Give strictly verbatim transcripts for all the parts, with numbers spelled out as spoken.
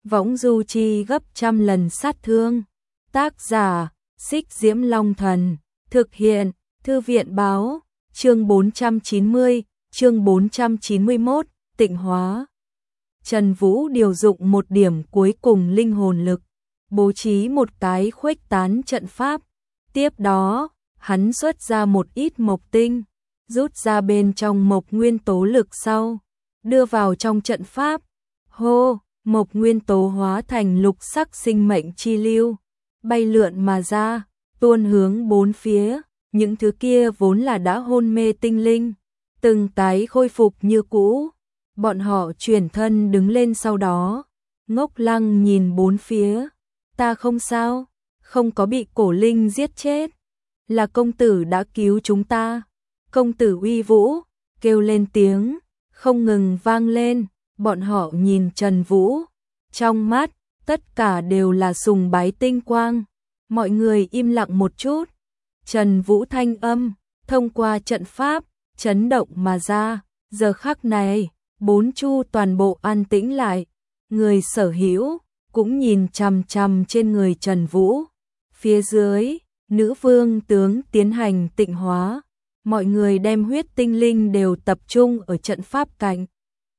võng du chi gấp trăm lần sát thương. Tác giả, Xích Diễm Long Thần, thực hiện, Thư viện báo, chương bốn trăm chín mươi, chương bốn trăm chín mươi mốt, tịnh hóa. Trần Vũ điều dụng một điểm cuối cùng linh hồn lực, bố trí một cái khuếch tán trận pháp. Tiếp đó, hắn xuất ra một ít mộc tinh, rút ra bên trong mộc nguyên tố lực sau, đưa vào trong trận pháp. Hô, mộc nguyên tố hóa thành lục sắc sinh mệnh chi lưu, bay lượn mà ra, tuôn hướng bốn phía. Những thứ kia vốn là đã hôn mê tinh linh, từng cái khôi phục như cũ. Bọn họ chuyển thân đứng lên, sau đó ngốc lăng nhìn bốn phía. Ta không sao, không có bị cổ linh giết chết, là công tử đã cứu chúng ta. Công tử uy vũ, kêu lên tiếng không ngừng vang lên. Bọn họ nhìn Trần Vũ, trong mắt tất cả đều là sùng bái tinh quang. Mọi người im lặng một chút. Trần Vũ thanh âm thông qua trận pháp chấn động mà ra. Giờ khắc này, bốn chu toàn bộ an tĩnh lại. Người sở hữu cũng nhìn chằm chằm trên người Trần Vũ. Phía dưới, nữ vương tướng tiến hành tịnh hóa. Mọi người đem huyết tinh linh đều tập trung ở trận pháp cạnh.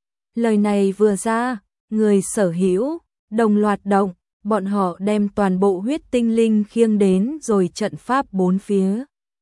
Lời này vừa ra, người sở hữu đồng loạt động. Bọn họ đem toàn bộ huyết tinh linh khiêng đến rồi trận pháp bốn phía.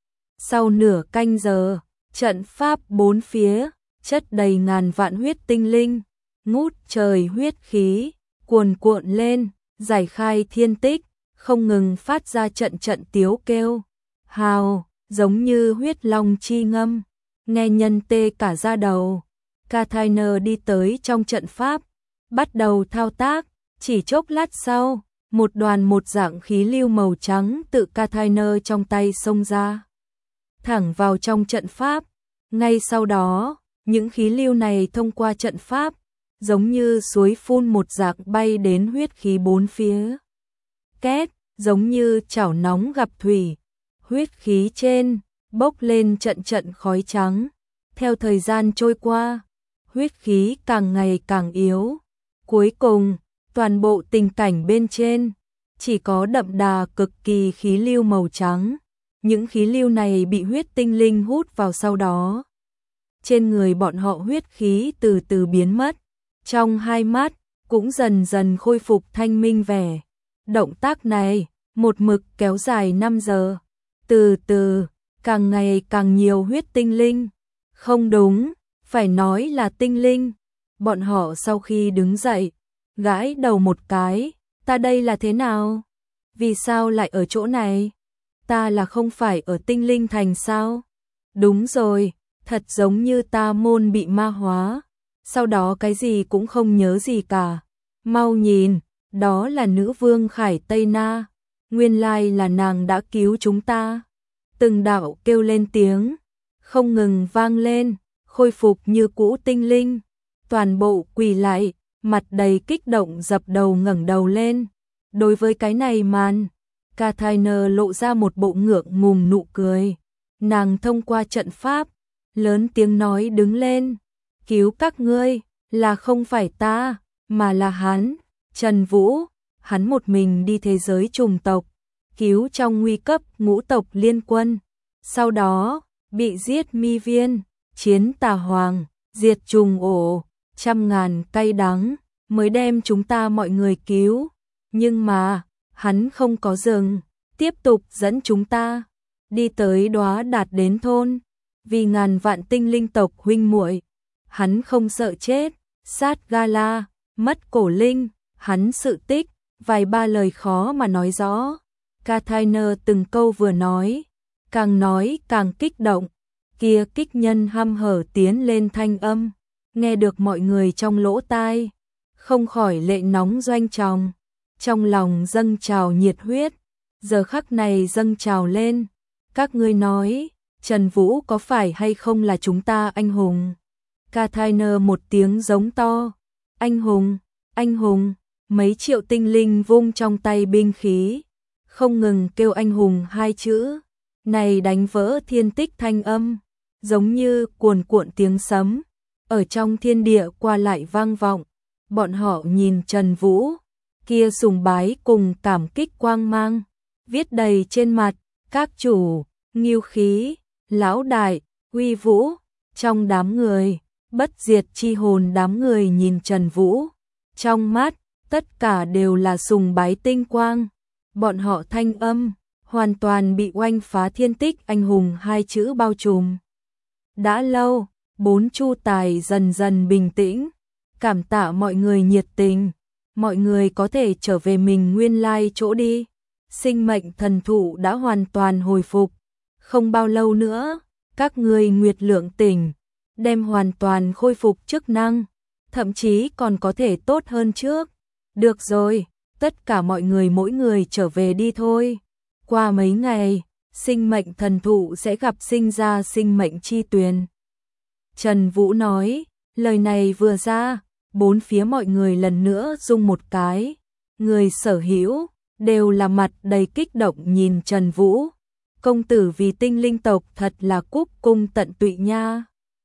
Sau nửa canh giờ, trận pháp bốn phía chất đầy ngàn vạn huyết tinh linh, ngút trời huyết khí cuồn cuộn lên, giải khai thiên tích, không ngừng phát ra trận trận tiếu kêu hào, giống như huyết long chi ngâm, nghe nhân tê cả da đầu. Kathiner đi tới trong trận pháp, bắt đầu thao tác. Chỉ chốc lát sau, một đoàn một dạng khí lưu màu trắng tự Kathiner trong tay xông ra, thẳng vào trong trận pháp. Ngay sau đó, những khí lưu này thông qua trận pháp, giống như suối phun một dạng bay đến huyết khí bốn phía. Két, giống như chảo nóng gặp thủy, huyết khí trên bốc lên trận trận khói trắng. Theo thời gian trôi qua, huyết khí càng ngày càng yếu. Cuối cùng, toàn bộ tình cảnh bên trên chỉ có đậm đà cực kỳ khí lưu màu trắng. Những khí lưu này bị huyết tinh linh hút vào, sau đó trên người bọn họ huyết khí từ từ biến mất. Trong hai mắt cũng dần dần khôi phục thanh minh vẻ. Động tác này một mực kéo dài năm giờ. Từ từ, càng ngày càng nhiều huyết tinh linh. Không đúng, phải nói là tinh linh. Bọn họ sau khi đứng dậy, gãi đầu một cái. Ta đây là thế nào? Vì sao lại ở chỗ này? Ta là không phải ở tinh linh thành sao? Đúng rồi, thật giống như ta môn bị ma hóa. Sau đó cái gì cũng không nhớ gì cả. Mau nhìn, đó là nữ vương Khải Tây Na. Nguyên lai là nàng đã cứu chúng ta. Từng đạo kêu lên tiếng, không ngừng vang lên, khôi phục như cũ tinh linh. Toàn bộ quỳ lại, mặt đầy kích động dập đầu ngẩng đầu lên. Đối với cái này màn, Kathiner lộ ra một bộ ngượng ngùng nụ cười. Nàng thông qua trận pháp, lớn tiếng nói đứng lên. Cứu các ngươi, là không phải ta, mà là hắn, Trần Vũ. Hắn một mình đi thế giới trùng tộc, cứu trong nguy cấp ngũ tộc liên quân. Sau đó, bị giết mi viên, chiến tà hoàng, diệt trùng ổ, trăm ngàn cay đắng, mới đem chúng ta mọi người cứu. Nhưng mà, hắn không có dừng, tiếp tục dẫn chúng ta đi tới Đóa Đạt đến thôn. Vì ngàn vạn tinh linh tộc huynh muội, hắn không sợ chết. Sát Gala, mất cổ linh, hắn sự tích, vài ba lời khó mà nói rõ. Kathiner từng câu vừa nói, càng nói càng kích động. Kia kích nhân hăm hở tiến lên thanh âm, nghe được mọi người trong lỗ tai, không khỏi lệ nóng doanh tròng. Trong lòng dâng trào nhiệt huyết, giờ khắc này dâng trào lên. Các ngươi nói, Trần Vũ có phải hay không là chúng ta anh hùng? Kathiner một tiếng giống to. Anh hùng, anh hùng. Mấy triệu tinh linh vung trong tay binh khí, không ngừng kêu anh hùng hai chữ. Này đánh vỡ thiên tích thanh âm, giống như cuồn cuộn tiếng sấm, ở trong thiên địa qua lại vang vọng. Bọn họ nhìn Trần Vũ, kia sùng bái cùng cảm kích quang mang, viết đầy trên mặt, các chủ, nghiêu khí, lão đại, uy vũ, trong đám người, bất diệt chi hồn đám người nhìn Trần Vũ, trong mắt, tất cả đều là sùng bái tinh quang, bọn họ thanh âm, hoàn toàn bị oanh phá thiên tích anh hùng hai chữ bao trùm. Đã lâu, bốn chu tài dần dần bình tĩnh, cảm tạ mọi người nhiệt tình, mọi người có thể trở về mình nguyên lai chỗ đi. Sinh mệnh thần thụ đã hoàn toàn hồi phục, không bao lâu nữa, các người nguyệt lượng tỉnh, đem hoàn toàn khôi phục chức năng, thậm chí còn có thể tốt hơn trước. Được rồi, tất cả mọi người mỗi người trở về đi thôi. Qua mấy ngày, sinh mệnh thần thụ sẽ gặp sinh ra sinh mệnh chi tuyền. Trần Vũ nói, lời này vừa ra, bốn phía mọi người lần nữa rung một cái, người sở hữu đều là mặt đầy kích động nhìn Trần Vũ. Công tử vì tinh linh tộc thật là cúc cung tận tụy nha.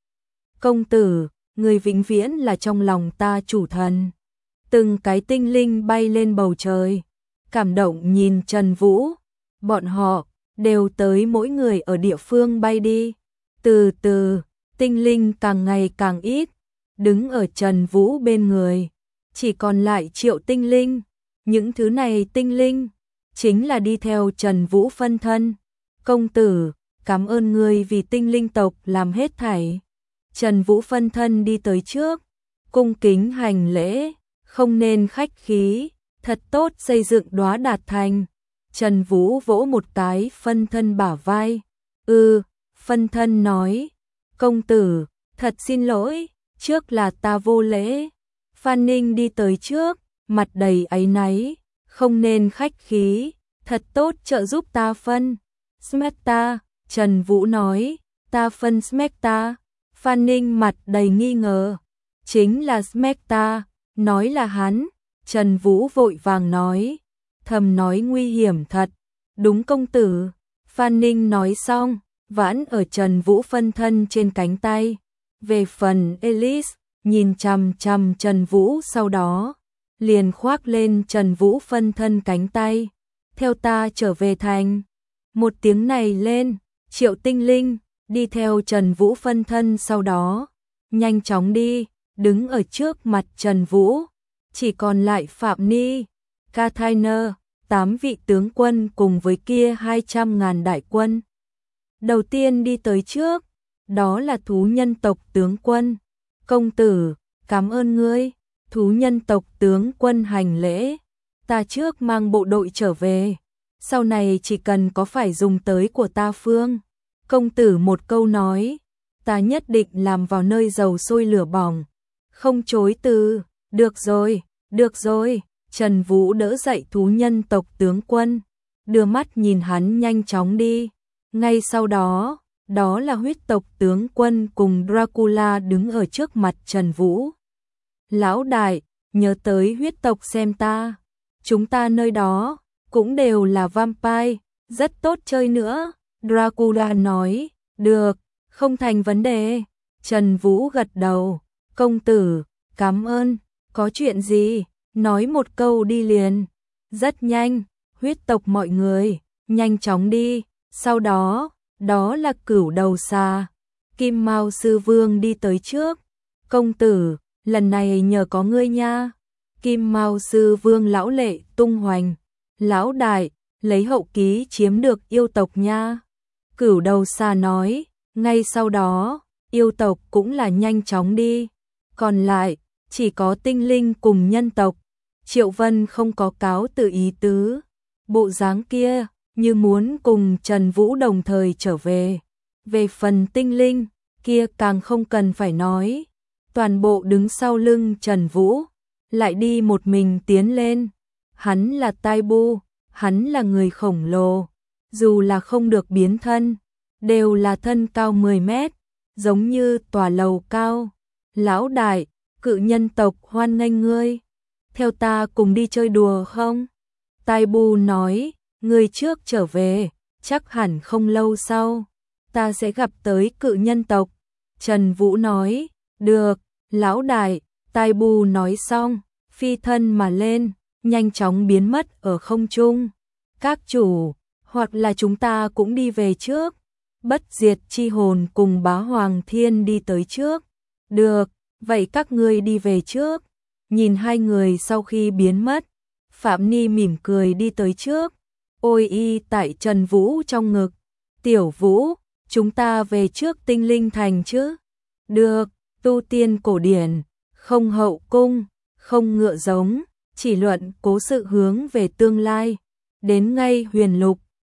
Công tử, người vĩnh viễn là trong lòng ta chủ thần. Từng cái tinh linh bay lên bầu trời, cảm động nhìn Trần Vũ. Bọn họ đều tới mỗi người ở địa phương bay đi. Từ từ, tinh linh càng ngày càng ít, đứng ở Trần Vũ bên người, chỉ còn lại triệu tinh linh. Những thứ này tinh linh chính là đi theo Trần Vũ phân thân. Công tử, cảm ơn ngươi vì tinh linh tộc làm hết thảy. Trần Vũ phân thân đi tới trước, cung kính hành lễ, không nên khách khí, thật tốt xây dựng đóa đạt thành. Trần Vũ vỗ một cái phân thân bả vai. Ừ, phân thân nói, công tử, thật xin lỗi, trước là ta vô lễ. Phan Ninh đi tới trước, mặt đầy áy náy, không nên khách khí, thật tốt trợ giúp ta phân. Smecta, Trần Vũ nói, ta phân Smecta. Phan Ninh mặt đầy nghi ngờ, chính là Smecta, nói là hắn. Trần Vũ vội vàng nói, thầm nói nguy hiểm thật, đúng công tử. Phan Ninh nói xong, vãn ở Trần Vũ phân thân trên cánh tay. Về phần Elise, nhìn chằm chằm Trần Vũ sau đó, liền khoác lên Trần Vũ phân thân cánh tay. Theo ta trở về thành. Một tiếng này lên, triệu tinh linh, đi theo Trần Vũ phân thân sau đó, nhanh chóng đi, đứng ở trước mặt Trần Vũ. Chỉ còn lại Phạm Ni, Cathainer, tám vị tướng quân cùng với kia hai trăm ngàn đại quân. Đầu tiên đi tới trước, đó là thú nhân tộc tướng quân. Công tử, cảm ơn ngươi. Thú nhân tộc tướng quân hành lễ. Ta trước mang bộ đội trở về, sau này chỉ cần có phải dùng tới của ta phương. Công tử một câu nói, ta nhất định làm vào nơi dầu sôi lửa bỏng, không chối từ. Được rồi, được rồi. Trần Vũ đỡ dậy thú nhân tộc tướng quân, đưa mắt nhìn hắn nhanh chóng đi. Ngay sau đó, đó là huyết tộc tướng quân cùng Dracula đứng ở trước mặt Trần Vũ. Lão đại, nhớ tới huyết tộc xem ta. Chúng ta nơi đó cũng đều là vampire, rất tốt chơi nữa. Dracula nói, được, không thành vấn đề. Trần Vũ gật đầu, công tử, cảm ơn, có chuyện gì, nói một câu đi liền. Rất nhanh, huyết tộc mọi người, nhanh chóng đi, sau đó, đó là cửu đầu xà. Kim Mao Sư Vương đi tới trước, công tử, lần này nhờ có ngươi nha. Kim Mao Sư Vương lão lệ tung hoành, lão đại, lấy hậu ký chiếm được yêu tộc nha. Cửu đầu xà nói, ngay sau đó, yêu tộc cũng là nhanh chóng đi, còn lại, chỉ có tinh linh cùng nhân tộc. Triệu Vân không có cáo từ ý tứ, bộ dáng kia, như muốn cùng Trần Vũ đồng thời trở về. Về phần tinh linh, kia càng không cần phải nói, toàn bộ đứng sau lưng Trần Vũ, lại đi một mình tiến lên. Hắn là Tai Bu, hắn là người khổng lồ, dù là không được biến thân, đều là thân cao mười mét, giống như tòa lầu cao. Lão đại, cự nhân tộc hoan nghênh ngươi, theo ta cùng đi chơi đùa không? Tai Bu nói, ngươi trước trở về, chắc hẳn không lâu sau, ta sẽ gặp tới cự nhân tộc. Trần Vũ nói, được, lão đại. Tai Bu nói xong, phi thân mà lên, nhanh chóng biến mất ở không trung. Các chủ, hoặc là chúng ta cũng đi về trước. Bất diệt chi hồn cùng Bá Hoàng Thiên đi tới trước. Được, vậy các ngươi đi về trước. Nhìn hai người sau khi biến mất, Phạm Ni mỉm cười đi tới trước. Ôi y tại Trần Vũ trong ngực. Tiểu Vũ, chúng ta về trước Tinh Linh Thành chứ? Được, tu tiên cổ điển, không hậu cung, không ngựa giống, chỉ luận cố sự hướng về tương lai. Đến ngay Huyền Lục,